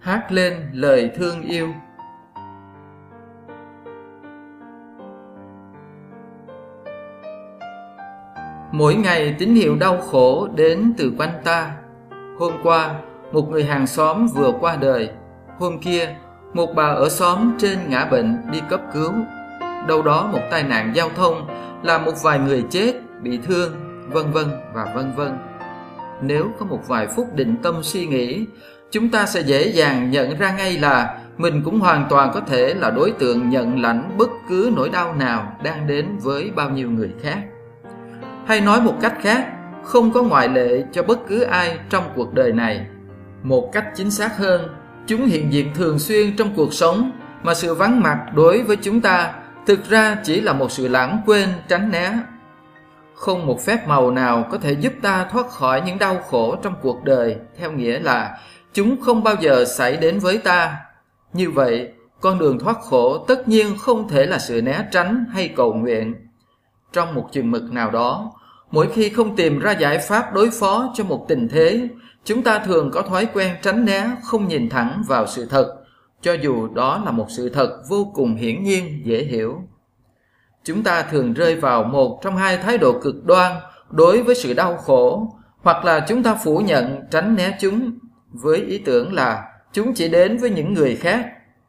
hát lên lời thương yêu. Mỗi ngày tín hiệu đau khổ đến từ quanh ta. Hôm qua, một người hàng xóm vừa qua đời. Hôm kia, một bà ở xóm trên ngã bệnh đi cấp cứu. Đâu đó một tai nạn giao thông làm một vài người chết, bị thương, vân vân và vân vân. Nếu có một vài phút định tâm suy nghĩ, chúng ta sẽ dễ dàng nhận ra ngay là mình cũng hoàn toàn có thể là đối tượng nhận lãnh bất cứ nỗi đau nào đang đến với bao nhiêu người khác. Hay nói một cách khác, không có ngoại lệ cho bất cứ ai trong cuộc đời này. Một cách chính xác hơn, chúng hiện diện thường xuyên trong cuộc sống, mà sự vắng mặt đối với chúng ta thực ra chỉ là một sự lãng quên, tránh né. Không một phép màu nào có thể giúp ta thoát khỏi những đau khổ trong cuộc đời, theo nghĩa là chúng không bao giờ xảy đến với ta. Như vậy, con đường thoát khổ tất nhiên không thể là sự né tránh hay cầu nguyện. Trong một chừng mực nào đó, mỗi khi không tìm ra giải pháp đối phó cho một tình thế, chúng ta thường có thói quen tránh né, không nhìn thẳng vào sự thật, cho dù đó là một sự thật vô cùng hiển nhiên, dễ hiểu. Chúng ta thường rơi vào một trong hai thái độ cực đoan đối với sự đau khổ, hoặc là chúng ta phủ nhận, tránh né chúng, với ý tưởng là chúng chỉ đến với những người khác.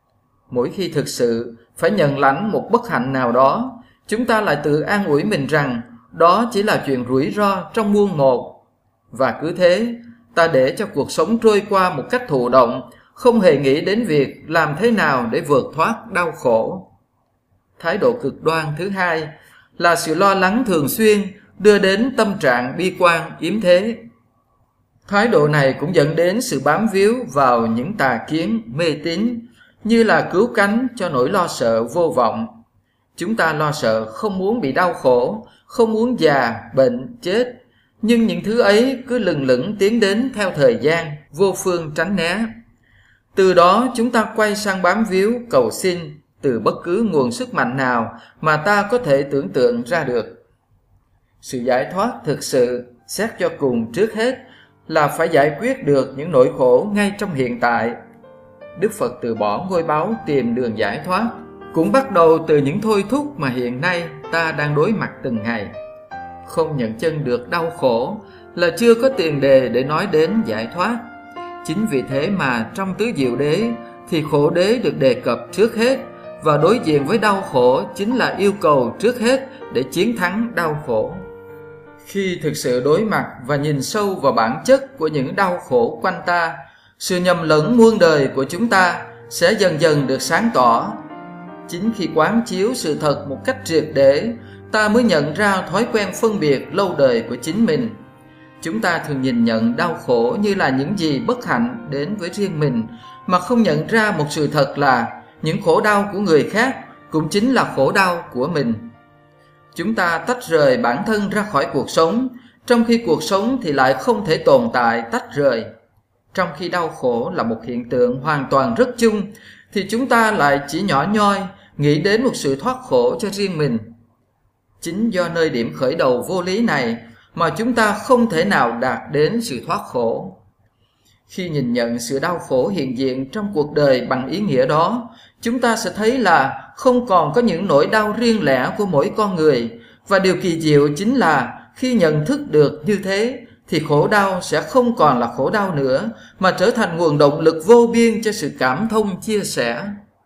Mỗi khi thực sự phải nhận lãnh một bất hạnh nào đó, chúng ta lại tự an ủi mình rằng đó chỉ là chuyện rủi ro trong muôn một. Và cứ thế, ta để cho cuộc sống trôi qua một cách thụ động, không hề nghĩ đến việc làm thế nào để vượt thoát đau khổ. Thái độ cực đoan thứ hai là sự lo lắng thường xuyên đưa đến tâm trạng bi quan yếm thế. Thái độ này cũng dẫn đến sự bám víu vào những tà kiến, mê tín, như là cứu cánh cho nỗi lo sợ vô vọng. Chúng ta lo sợ không muốn bị đau khổ, không muốn già, bệnh, chết, nhưng những thứ ấy cứ lừng lững tiến đến theo thời gian, vô phương tránh né. Từ đó chúng ta quay sang bám víu, cầu xin từ bất cứ nguồn sức mạnh nào mà ta có thể tưởng tượng ra được. Sự giải thoát thực sự, xét cho cùng trước hết, là phải giải quyết được những nỗi khổ ngay trong hiện tại. Đức Phật từ bỏ ngôi báu tìm đường giải thoát, cũng bắt đầu từ những thôi thúc mà hiện nay ta đang đối mặt từng ngày. Không nhận chân được đau khổ là chưa có tiền đề để nói đến giải thoát. Chính vì thế mà trong tứ diệu đế thì khổ đế được đề cập trước hết, và đối diện với đau khổ chính là yêu cầu trước hết để chiến thắng đau khổ. Khi thực sự đối mặt và nhìn sâu vào bản chất của những đau khổ quanh ta, sự nhầm lẫn muôn đời của chúng ta sẽ dần dần được sáng tỏ. Chính khi quán chiếu sự thật một cách triệt để, ta mới nhận ra thói quen phân biệt lâu đời của chính mình. Chúng ta thường nhìn nhận đau khổ như là những gì bất hạnh đến với riêng mình, mà không nhận ra một sự thật là những khổ đau của người khác cũng chính là khổ đau của mình. Chúng ta tách rời bản thân ra khỏi cuộc sống, trong khi cuộc sống thì lại không thể tồn tại tách rời. Trong khi đau khổ là một hiện tượng hoàn toàn rất chung, thì chúng ta lại chỉ nhỏ nhoi nghĩ đến một sự thoát khổ cho riêng mình. Chính do nơi điểm khởi đầu vô lý này mà chúng ta không thể nào đạt đến sự thoát khổ. Khi nhìn nhận sự đau khổ hiện diện trong cuộc đời bằng ý nghĩa đó, chúng ta sẽ thấy là không còn có những nỗi đau riêng lẻ của mỗi con người, và điều kỳ diệu chính là khi nhận thức được như thế thì khổ đau sẽ không còn là khổ đau nữa, mà trở thành nguồn động lực vô biên cho sự cảm thông chia sẻ.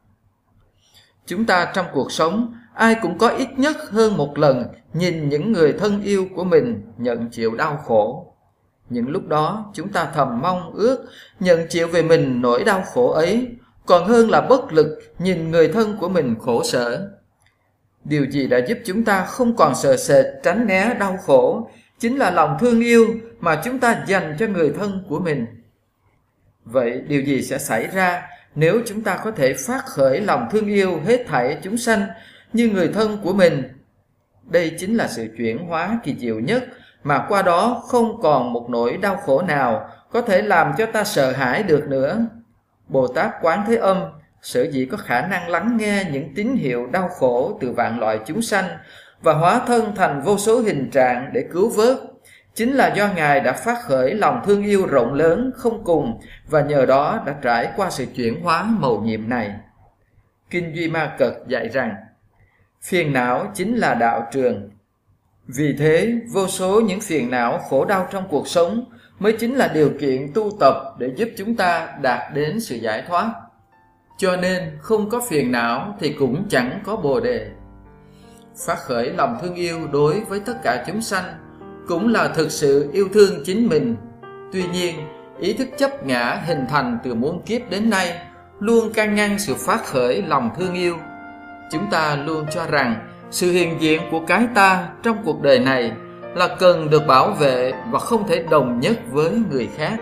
Chúng ta trong cuộc sống, ai cũng có ít nhất hơn một lần nhìn những người thân yêu của mình nhận chịu đau khổ. Những lúc đó chúng ta thầm mong ước nhận chịu về mình nỗi đau khổ ấy, còn hơn là bất lực nhìn người thân của mình khổ sở. Điều gì đã giúp chúng ta không còn sợ sệt tránh né đau khổ chính là lòng thương yêu mà chúng ta dành cho người thân của mình. Vậy điều gì sẽ xảy ra nếu chúng ta có thể phát khởi lòng thương yêu hết thảy chúng sanh như người thân của mình? Đây chính là sự chuyển hóa kỳ diệu nhất, mà qua đó không còn một nỗi đau khổ nào có thể làm cho ta sợ hãi được nữa. Bồ Tát Quán Thế Âm sở dĩ có khả năng lắng nghe những tín hiệu đau khổ từ vạn loại chúng sanh và hóa thân thành vô số hình trạng để cứu vớt, chính là do Ngài đã phát khởi lòng thương yêu rộng lớn không cùng và nhờ đó đã trải qua sự chuyển hóa mầu nhiệm này. Kinh Duy Ma Cật dạy rằng phiền não chính là đạo trường. Vì thế, vô số những phiền não khổ đau trong cuộc sống mới chính là điều kiện tu tập để giúp chúng ta đạt đến sự giải thoát. Cho nên không có phiền não thì cũng chẳng có Bồ Đề. Phát khởi lòng thương yêu đối với tất cả chúng sanh cũng là thực sự yêu thương chính mình. Tuy nhiên, ý thức chấp ngã hình thành từ muôn kiếp đến nay luôn can ngăn sự phát khởi lòng thương yêu. Chúng ta luôn cho rằng sự hiện diện của cái ta trong cuộc đời này là cần được bảo vệ và không thể đồng nhất với người khác.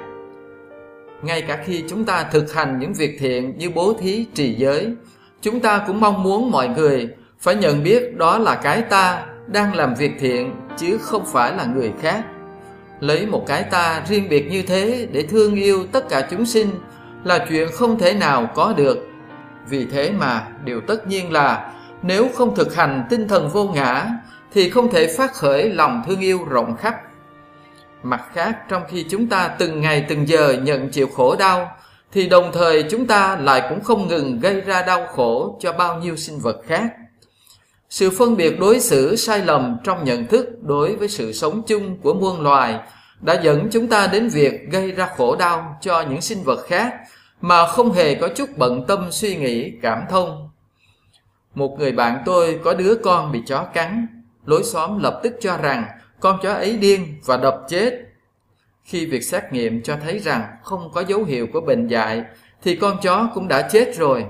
Ngay cả khi chúng ta thực hành những việc thiện như bố thí, trì giới, chúng ta cũng mong muốn mọi người phải nhận biết đó là cái ta đang làm việc thiện chứ không phải là người khác. Lấy một cái ta riêng biệt như thế để thương yêu tất cả chúng sinh là chuyện không thể nào có được. Vì thế mà điều tất nhiên là nếu không thực hành tinh thần vô ngã thì không thể phát khởi lòng thương yêu rộng khắp. Mặt khác, trong khi chúng ta từng ngày từng giờ nhận chịu khổ đau thì đồng thời chúng ta lại cũng không ngừng gây ra đau khổ cho bao nhiêu sinh vật khác. Sự phân biệt đối xử sai lầm trong nhận thức đối với sự sống chung của muôn loài đã dẫn chúng ta đến việc gây ra khổ đau cho những sinh vật khác mà không hề có chút bận tâm suy nghĩ cảm thông. Một người bạn tôi có đứa con bị chó cắn, lối xóm lập tức cho rằng con chó ấy điên và đập chết. Khi việc xét nghiệm cho thấy rằng không có dấu hiệu của bệnh dại thì con chó cũng đã chết rồi.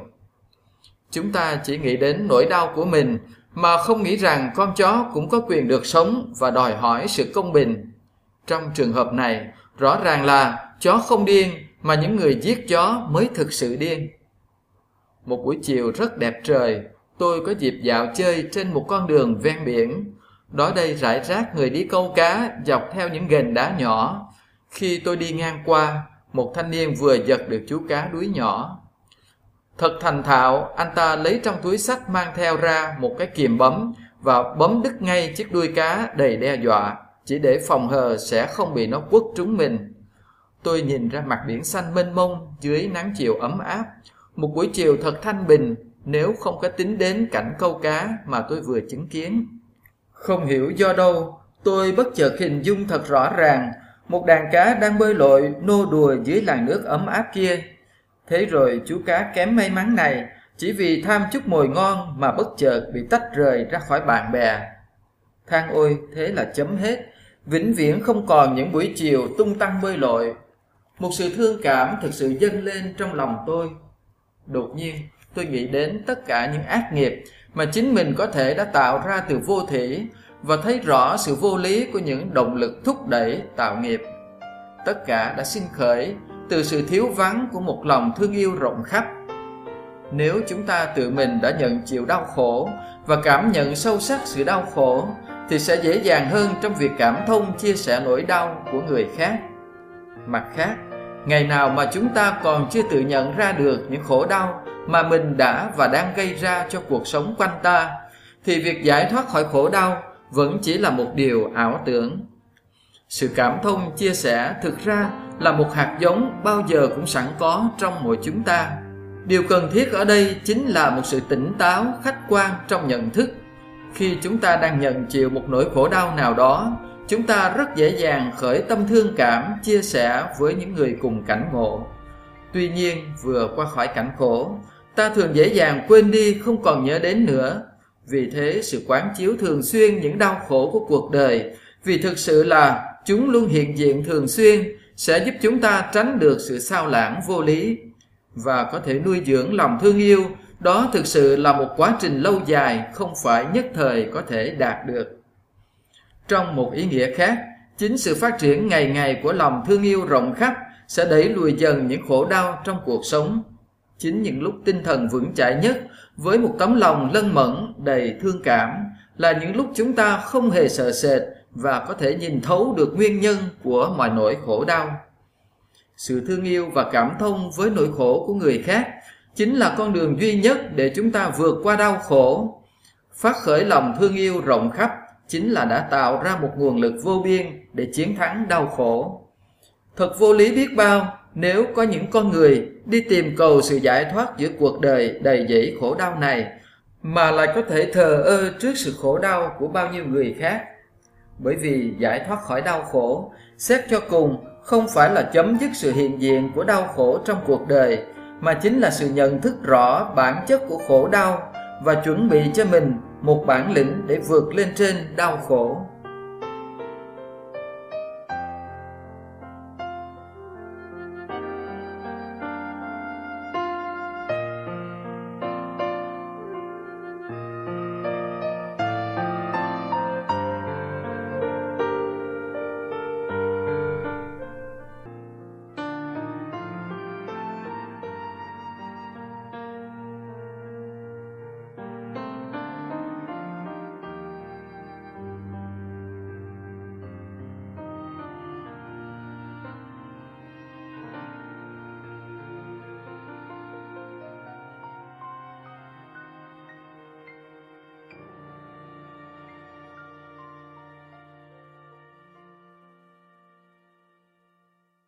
Chúng ta chỉ nghĩ đến nỗi đau của mình mà không nghĩ rằng con chó cũng có quyền được sống và đòi hỏi sự công bình. Trong trường hợp này, rõ ràng là chó không điên mà những người giết chó mới thực sự điên. Một buổi chiều rất đẹp trời, tôi có dịp dạo chơi trên một con đường ven biển. Đó đây rải rác người đi câu cá dọc theo những ghềnh đá nhỏ. Khi tôi đi ngang qua, một thanh niên vừa giật được chú cá đuối nhỏ. Thật thành thạo, anh ta lấy trong túi xách mang theo ra một cái kìm bấm và bấm đứt ngay chiếc đuôi cá đầy đe dọa, chỉ để phòng hờ sẽ không bị nó quất trúng mình. Tôi nhìn ra mặt biển xanh mênh mông dưới nắng chiều ấm áp, một buổi chiều thật thanh bình nếu không có tính đến cảnh câu cá mà tôi vừa chứng kiến. Không hiểu do đâu, tôi bất chợt hình dung thật rõ ràng một đàn cá đang bơi lội nô đùa dưới làn nước ấm áp kia. Thế rồi chú cá kém may mắn này chỉ vì tham chút mồi ngon mà bất chợt bị tách rời ra khỏi bạn bè. Than ôi, thế là chấm hết, vĩnh viễn không còn những buổi chiều tung tăng bơi lội. Một sự thương cảm thực sự dâng lên trong lòng tôi. Đột nhiên, tôi nghĩ đến tất cả những ác nghiệp mà chính mình có thể đã tạo ra từ vô thỉ và thấy rõ sự vô lý của những động lực thúc đẩy tạo nghiệp. Tất cả đã sinh khởi từ sự thiếu vắng của một lòng thương yêu rộng khắp. Nếu chúng ta tự mình đã nhận chịu đau khổ và cảm nhận sâu sắc sự đau khổ thì sẽ dễ dàng hơn trong việc cảm thông chia sẻ nỗi đau của người khác. Mặt khác, ngày nào mà chúng ta còn chưa tự nhận ra được những khổ đau mà mình đã và đang gây ra cho cuộc sống quanh ta thì việc giải thoát khỏi khổ đau vẫn chỉ là một điều ảo tưởng. Sự cảm thông chia sẻ thực ra là một hạt giống bao giờ cũng sẵn có trong mỗi chúng ta. Điều cần thiết ở đây chính là một sự tỉnh táo, khách quan trong nhận thức. Khi chúng ta đang nhận chịu một nỗi khổ đau nào đó, chúng ta rất dễ dàng khởi tâm thương cảm, chia sẻ với những người cùng cảnh ngộ. Tuy nhiên, vừa qua khỏi cảnh khổ, ta thường dễ dàng quên đi, không còn nhớ đến nữa. Vì thế, sự quán chiếu thường xuyên những đau khổ của cuộc đời, vì thực sự là chúng luôn hiện diện thường xuyên, sẽ giúp chúng ta tránh được sự xao lãng vô lý và có thể nuôi dưỡng lòng thương yêu. Đó thực sự là một quá trình lâu dài, không phải nhất thời có thể đạt được. Trong một ý nghĩa khác, chính sự phát triển ngày ngày của lòng thương yêu rộng khắp sẽ đẩy lùi dần những khổ đau trong cuộc sống. Chính những lúc tinh thần vững chãi nhất, với một tấm lòng lân mẫn đầy thương cảm, là những lúc chúng ta không hề sợ sệt và có thể nhìn thấu được nguyên nhân của mọi nỗi khổ đau. Sự thương yêu và cảm thông với nỗi khổ của người khác chính là con đường duy nhất để chúng ta vượt qua đau khổ. Phát khởi lòng thương yêu rộng khắp chính là đã tạo ra một nguồn lực vô biên để chiến thắng đau khổ. Thật vô lý biết bao nếu có những con người đi tìm cầu sự giải thoát giữa cuộc đời đầy dẫy khổ đau này, mà lại có thể thờ ơ trước sự khổ đau của bao nhiêu người khác. Bởi vì giải thoát khỏi đau khổ, xét cho cùng không phải là chấm dứt sự hiện diện của đau khổ trong cuộc đời, mà chính là sự nhận thức rõ bản chất của khổ đau và chuẩn bị cho mình một bản lĩnh để vượt lên trên đau khổ.